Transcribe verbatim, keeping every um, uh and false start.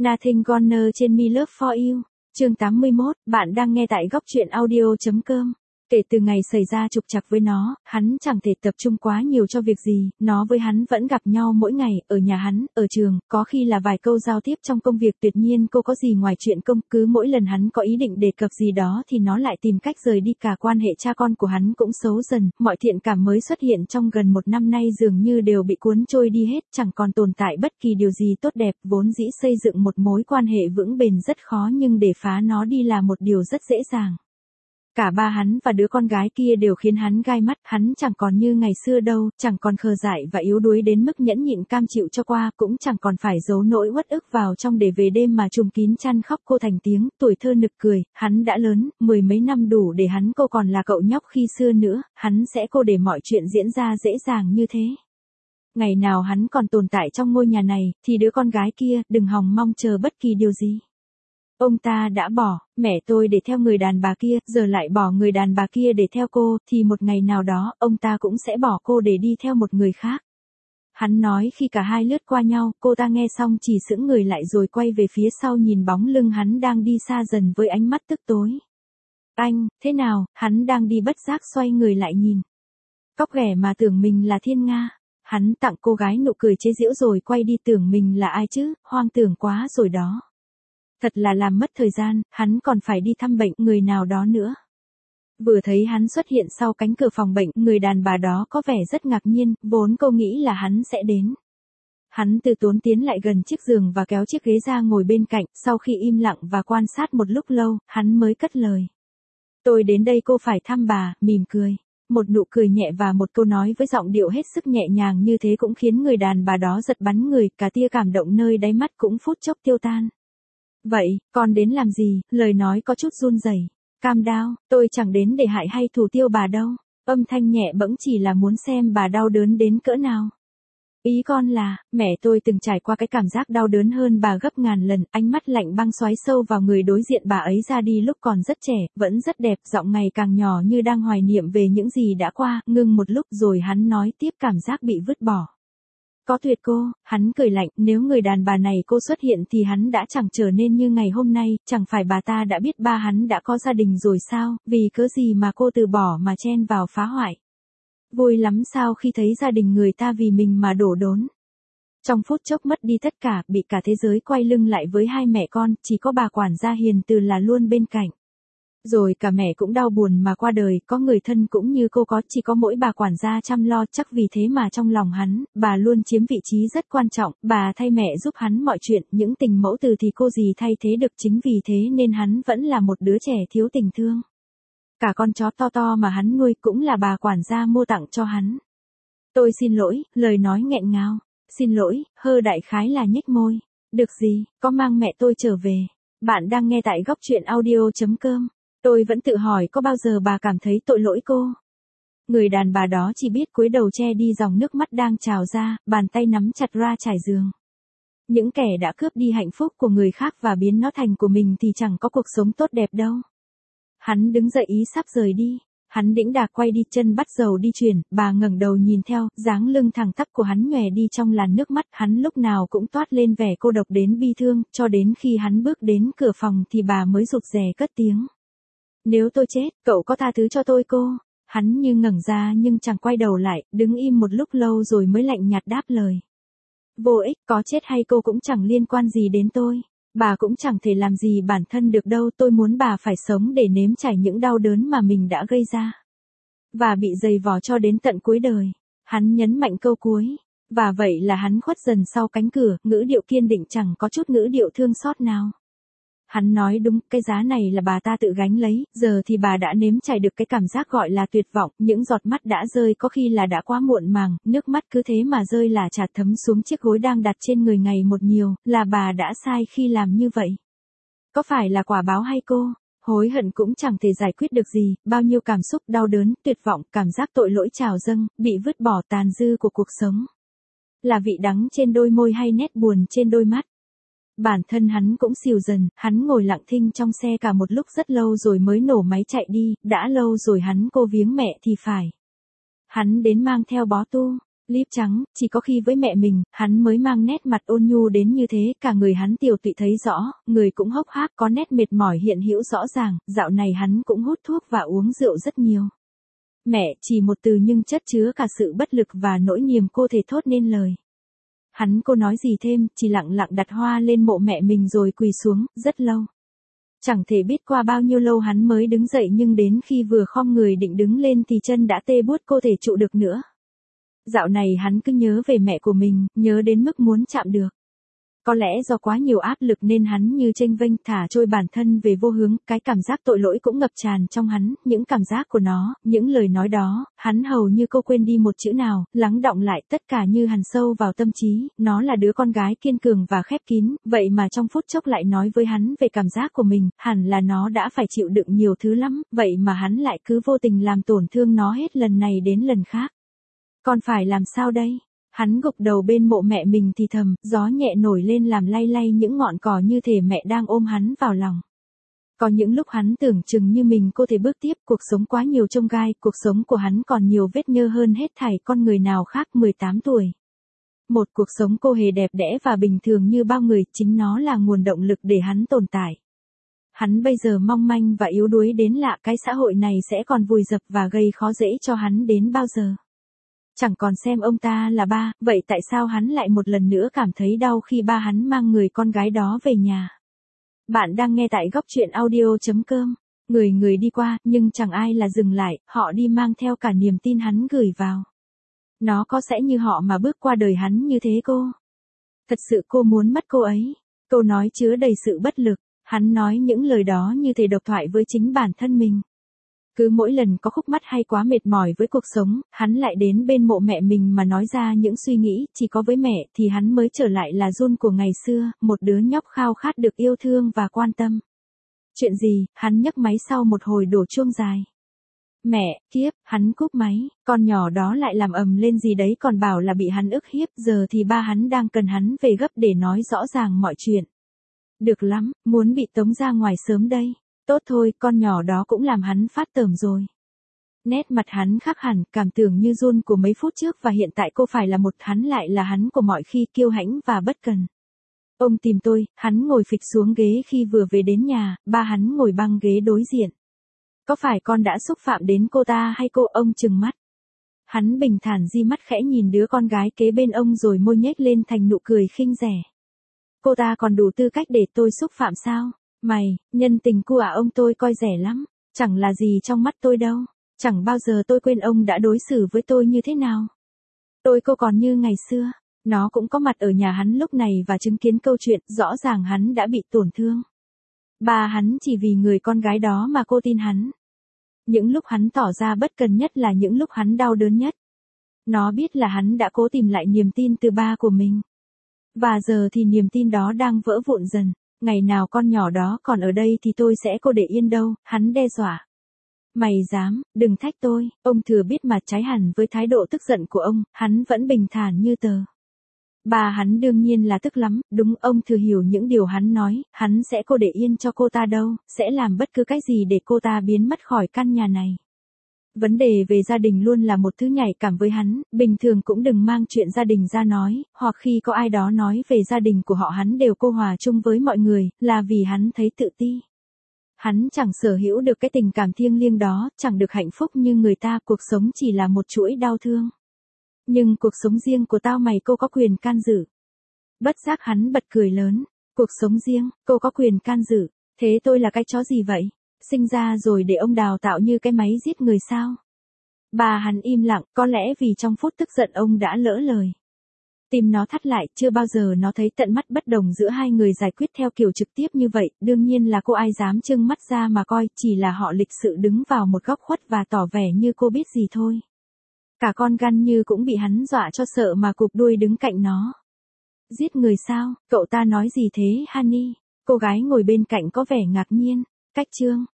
Nothing Gonna trên Me Love For You. Chương tám mươi mốt, bạn đang nghe tại góc truyện audio.com. Kể từ ngày xảy ra trục trặc với nó, hắn chẳng thể tập trung quá nhiều cho việc gì, nó với hắn vẫn gặp nhau mỗi ngày, ở nhà hắn, ở trường, có khi là vài câu giao tiếp trong công việc. Tuyệt nhiên cô có gì ngoài chuyện công, cứ mỗi lần hắn có ý định đề cập gì đó thì nó lại tìm cách rời đi. Cả quan hệ cha con của hắn cũng xấu dần, mọi thiện cảm mới xuất hiện trong gần một năm nay dường như đều bị cuốn trôi đi hết, chẳng còn tồn tại bất kỳ điều gì tốt đẹp. Vốn dĩ xây dựng một mối quan hệ vững bền rất khó, nhưng để phá nó đi là một điều rất dễ dàng. Cả ba hắn và đứa con gái kia đều khiến hắn gai mắt, hắn chẳng còn như ngày xưa đâu, chẳng còn khờ dại và yếu đuối đến mức nhẫn nhịn cam chịu cho qua, cũng chẳng còn phải giấu nỗi uất ức vào trong để về đêm mà trùm kín chăn khóc cô thành tiếng. Tuổi thơ nực cười, hắn đã lớn, mười mấy năm đủ để hắn cô còn là cậu nhóc khi xưa nữa, hắn sẽ cô để mọi chuyện diễn ra dễ dàng như thế. Ngày nào hắn còn tồn tại trong ngôi nhà này, thì đứa con gái kia, đừng hòng mong chờ bất kỳ điều gì. Ông ta đã bỏ mẹ tôi để theo người đàn bà kia, giờ lại bỏ người đàn bà kia để theo cô, thì một ngày nào đó, ông ta cũng sẽ bỏ cô để đi theo một người khác. Hắn nói khi cả hai lướt qua nhau, cô ta nghe xong chỉ sững người lại rồi quay về phía sau nhìn bóng lưng hắn đang đi xa dần với ánh mắt tức tối. Anh, thế nào? Hắn đang đi bất giác xoay người lại nhìn. Cóc ghẻ mà tưởng mình là thiên nga. Hắn tặng cô gái nụ cười chế giễu rồi quay đi. Tưởng mình là ai chứ, hoang tưởng quá rồi đó. Thật là làm mất thời gian, hắn còn phải đi thăm bệnh người nào đó nữa. Vừa thấy hắn xuất hiện sau cánh cửa phòng bệnh, người đàn bà đó có vẻ rất ngạc nhiên, vốn cô nghĩ là hắn sẽ đến. Hắn từ tốn tiến lại gần chiếc giường và kéo chiếc ghế ra ngồi bên cạnh, sau khi im lặng và quan sát một lúc lâu, hắn mới cất lời. Tôi đến đây cô phải thăm bà, mỉm cười. Một nụ cười nhẹ và một câu nói với giọng điệu hết sức nhẹ nhàng như thế cũng khiến người đàn bà đó giật bắn người, cả tia cảm động nơi đáy mắt cũng phút chốc tiêu tan. Vậy, con đến làm gì? Lời nói có chút run rẩy. Cam đau, tôi chẳng đến để hại hay thủ tiêu bà đâu. Âm thanh nhẹ bẫng chỉ là muốn xem bà đau đớn đến cỡ nào. Ý con là, mẹ tôi từng trải qua cái cảm giác đau đớn hơn bà gấp ngàn lần. Ánh mắt lạnh băng xoáy sâu vào người đối diện. Bà ấy ra đi lúc còn rất trẻ, vẫn rất đẹp, giọng ngày càng nhỏ như đang hoài niệm về những gì đã qua. Ngưng một lúc rồi hắn nói tiếp, cảm giác bị vứt bỏ. Có tuyệt cô, hắn cười lạnh, nếu người đàn bà này cô xuất hiện thì hắn đã chẳng trở nên như ngày hôm nay, chẳng phải bà ta đã biết ba hắn đã có gia đình rồi sao, vì cớ gì mà cô từ bỏ mà chen vào phá hoại. Vui lắm sao khi thấy gia đình người ta vì mình mà đổ đốn. Trong phút chốc mất đi tất cả, bị cả thế giới quay lưng lại với hai mẹ con, chỉ có bà quản gia hiền từ là luôn bên cạnh. Rồi cả mẹ cũng đau buồn mà qua đời, có người thân cũng như cô có, chỉ có mỗi bà quản gia chăm lo, chắc vì thế mà trong lòng hắn, bà luôn chiếm vị trí rất quan trọng, bà thay mẹ giúp hắn mọi chuyện, những tình mẫu từ thì cô gì thay thế được, chính vì thế nên hắn vẫn là một đứa trẻ thiếu tình thương. Cả con chó to to mà hắn nuôi cũng là bà quản gia mua tặng cho hắn. Tôi xin lỗi, lời nói nghẹn ngào, xin lỗi, hơ đại khái là nhếch môi, được gì, có mang mẹ tôi trở về. Bạn đang nghe tại góc truyện audio.com. Tôi vẫn tự hỏi có bao giờ bà cảm thấy tội lỗi cô. Người đàn bà đó chỉ biết cúi đầu che đi dòng nước mắt đang trào ra, bàn tay nắm chặt ra trải giường. Những kẻ đã cướp đi hạnh phúc của người khác và biến nó thành của mình thì chẳng có cuộc sống tốt đẹp đâu. Hắn đứng dậy ý sắp rời đi. Hắn đĩnh đạc quay đi, chân bắt dầu đi chuyển, bà ngẩng đầu nhìn theo, dáng lưng thẳng tắp của hắn nhòe đi trong làn nước mắt, hắn lúc nào cũng toát lên vẻ cô độc đến bi thương, cho đến khi hắn bước đến cửa phòng thì bà mới rụt rè cất tiếng. Nếu tôi chết, cậu có tha thứ cho tôi cô? Hắn như ngẩng ra nhưng chẳng quay đầu lại, đứng im một lúc lâu rồi mới lạnh nhạt đáp lời. Vô ích, có chết hay cô cũng chẳng liên quan gì đến tôi. Bà cũng chẳng thể làm gì bản thân được đâu, tôi muốn bà phải sống để nếm trải những đau đớn mà mình đã gây ra. Và bị dày vò cho đến tận cuối đời. Hắn nhấn mạnh câu cuối. Và vậy là hắn khuất dần sau cánh cửa, ngữ điệu kiên định chẳng có chút ngữ điệu thương xót nào. Hắn nói đúng, cái giá này là bà ta tự gánh lấy, giờ thì bà đã nếm trải được cái cảm giác gọi là tuyệt vọng, những giọt mắt đã rơi có khi là đã quá muộn màng, nước mắt cứ thế mà rơi là chả thấm xuống chiếc gối đang đặt trên người ngày một nhiều, là bà đã sai khi làm như vậy. Có phải là quả báo hay cô? Hối hận cũng chẳng thể giải quyết được gì, bao nhiêu cảm xúc đau đớn, tuyệt vọng, cảm giác tội lỗi trào dâng, bị vứt bỏ tàn dư của cuộc sống. Là vị đắng trên đôi môi hay nét buồn trên đôi mắt. Bản thân hắn cũng xìu dần, hắn ngồi lặng thinh trong xe cả một lúc rất lâu rồi mới nổ máy chạy đi, đã lâu rồi hắn cô viếng mẹ thì phải. Hắn đến mang theo bó tu, líp trắng, chỉ có khi với mẹ mình, hắn mới mang nét mặt ôn nhu đến như thế, cả người hắn tiều tụy thấy rõ, người cũng hốc hác có nét mệt mỏi hiện hữu rõ ràng, dạo này hắn cũng hút thuốc và uống rượu rất nhiều. Mẹ, chỉ một từ nhưng chất chứa cả sự bất lực và nỗi niềm cô thể thốt nên lời. Hắn cô nói gì thêm, chỉ lặng lặng đặt hoa lên mộ mẹ mình rồi quỳ xuống, rất lâu. Chẳng thể biết qua bao nhiêu lâu hắn mới đứng dậy nhưng đến khi vừa khom người định đứng lên thì chân đã tê buốt cô thể trụ được nữa. Dạo này hắn cứ nhớ về mẹ của mình, nhớ đến mức muốn chạm được. Có lẽ do quá nhiều áp lực nên hắn như chênh vênh thả trôi bản thân về vô hướng, cái cảm giác tội lỗi cũng ngập tràn trong hắn, những cảm giác của nó, những lời nói đó, hắn hầu như cô quên đi một chữ nào, lắng đọng lại tất cả như hằn sâu vào tâm trí, nó là đứa con gái kiên cường và khép kín, vậy mà trong phút chốc lại nói với hắn về cảm giác của mình, hẳn là nó đã phải chịu đựng nhiều thứ lắm, vậy mà hắn lại cứ vô tình làm tổn thương nó hết lần này đến lần khác. Còn phải làm sao đây? Hắn gục đầu bên mộ mẹ mình thì thầm, gió nhẹ nổi lên làm lay lay những ngọn cỏ như thể mẹ đang ôm hắn vào lòng. Có những lúc hắn tưởng chừng như mình có thể bước tiếp, cuộc sống quá nhiều chông gai, cuộc sống của hắn còn nhiều vết nhơ hơn hết thảy con người nào khác mười tám tuổi. Một cuộc sống cô hề đẹp đẽ và bình thường như bao người, chính nó là nguồn động lực để hắn tồn tại. Hắn bây giờ mong manh và yếu đuối đến lạ, cái xã hội này sẽ còn vùi dập và gây khó dễ cho hắn đến bao giờ. Chẳng còn xem ông ta là ba, vậy tại sao hắn lại một lần nữa cảm thấy đau khi ba hắn mang người con gái đó về nhà? Bạn đang nghe tại góc truyện audio chấm com. Người người đi qua, nhưng chẳng ai là dừng lại, họ đi mang theo cả niềm tin hắn gửi vào. Nó có sẽ như họ mà bước qua đời hắn như thế cô? Thật sự cô muốn mất cô ấy. Câu nói chứa đầy sự bất lực, hắn nói những lời đó như thể độc thoại với chính bản thân mình. Cứ mỗi lần có khúc mắc hay quá mệt mỏi với cuộc sống, hắn lại đến bên mộ mẹ mình mà nói ra những suy nghĩ, chỉ có với mẹ thì hắn mới trở lại là Jun của ngày xưa, một đứa nhóc khao khát được yêu thương và quan tâm. Chuyện gì, hắn nhấc máy sau một hồi đổ chuông dài. Mẹ, kiếp, hắn cúp máy, con nhỏ đó lại làm ầm lên gì đấy còn bảo là bị hắn ức hiếp, giờ thì ba hắn đang cần hắn về gấp để nói rõ ràng mọi chuyện. Được lắm, muốn bị tống ra ngoài sớm đây. Tốt thôi, con nhỏ đó cũng làm hắn phát tởm rồi. Nét mặt hắn khác hẳn, cảm tưởng như Jun của mấy phút trước và hiện tại cô phải là một, hắn lại là hắn của mọi khi, kiêu hãnh và bất cần. Ông tìm tôi, hắn ngồi phịch xuống ghế khi vừa về đến nhà, ba hắn ngồi băng ghế đối diện. Có phải con đã xúc phạm đến cô ta hay cô? Ông trừng mắt. Hắn bình thản di mắt khẽ nhìn đứa con gái kế bên ông rồi môi nhếch lên thành nụ cười khinh rẻ. Cô ta còn đủ tư cách để tôi xúc phạm sao? Mày, nhân tình của ông tôi coi rẻ lắm, chẳng là gì trong mắt tôi đâu, chẳng bao giờ tôi quên ông đã đối xử với tôi như thế nào. Tôi cô còn như ngày xưa, nó cũng có mặt ở nhà hắn lúc này và chứng kiến câu chuyện, rõ ràng hắn đã bị tổn thương. Ba hắn chỉ vì người con gái đó mà cô tin hắn. Những lúc hắn tỏ ra bất cần nhất là những lúc hắn đau đớn nhất. Nó biết là hắn đã cố tìm lại niềm tin từ ba của mình. Và giờ thì niềm tin đó đang vỡ vụn dần. Ngày nào con nhỏ đó còn ở đây thì tôi sẽ cô để yên đâu, hắn đe dọa. Mày dám, đừng thách tôi, ông thừa biết mà trái hẳn với thái độ tức giận của ông, hắn vẫn bình thản như tờ. Bà hắn đương nhiên là tức lắm, đúng ông thừa hiểu những điều hắn nói, hắn sẽ cô để yên cho cô ta đâu, sẽ làm bất cứ cái gì để cô ta biến mất khỏi căn nhà này. Vấn đề về gia đình luôn là một thứ nhạy cảm với hắn, bình thường cũng đừng mang chuyện gia đình ra nói, hoặc khi có ai đó nói về gia đình của họ hắn đều cô hòa chung với mọi người, là vì hắn thấy tự ti. Hắn chẳng sở hữu được cái tình cảm thiêng liêng đó, chẳng được hạnh phúc như người ta, cuộc sống chỉ là một chuỗi đau thương. Nhưng cuộc sống riêng của tao mày cô có quyền can dự. Bất giác hắn bật cười lớn, cuộc sống riêng, cô có quyền can dự, thế tôi là cái chó gì vậy? Sinh ra rồi để ông đào tạo như cái máy giết người sao? Bà hắn im lặng, có lẽ vì trong phút tức giận ông đã lỡ lời. Tim nó thắt lại, chưa bao giờ nó thấy tận mắt bất đồng giữa hai người giải quyết theo kiểu trực tiếp như vậy, đương nhiên là cô ai dám trưng mắt ra mà coi, chỉ là họ lịch sự đứng vào một góc khuất và tỏ vẻ như cô biết gì thôi. Cả con Gan Như cũng bị hắn dọa cho sợ mà cụp đuôi đứng cạnh nó. Giết người sao, cậu ta nói gì thế Honey? Cô gái ngồi bên cạnh có vẻ ngạc nhiên. Cách chương